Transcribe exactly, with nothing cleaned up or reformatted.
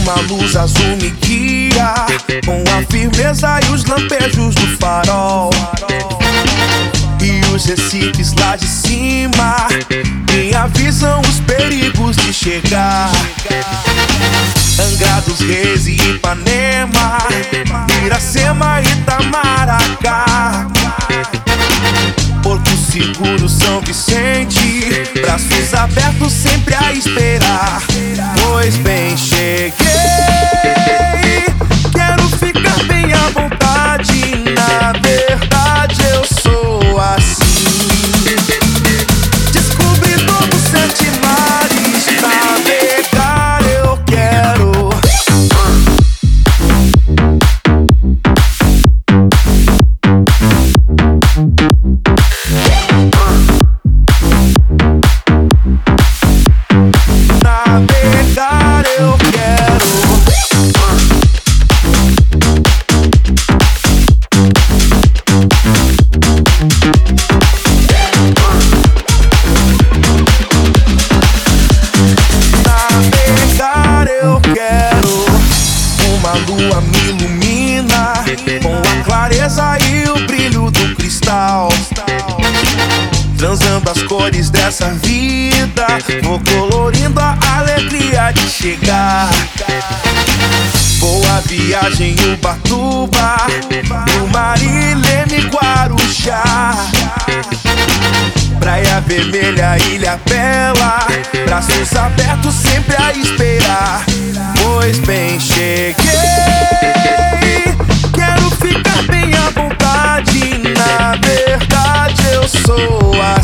Uma luz azul me guia, com a firmeza e os lampejos do farol. E os recifes lá de cima me avisam os perigos de chegar. Angra dos Reis e Ipanema, Iracema e Itamaracá, Porto Seguro, São Vicente, braços abertos sempre a esperar. Pois bem, cheguei, quero ficar bem à vontade. Na verdade eu sou assim. Descobri todos os sete mares, navegar eu quero. Navegar eu quero. Navegar eu quero. Uma lua me ilumina, com a clareza e o brilho do cristal. Transando as cores dessa vida, vou colorindo a alegria de chegar. Boa viagem em Ubatuba, no Marilene, Guarujá, Praia Vermelha, Ilha Bela, braços abertos sempre a esperar. Pois bem, cheguei, quero ficar bem à vontade. Na verdade eu sou assim.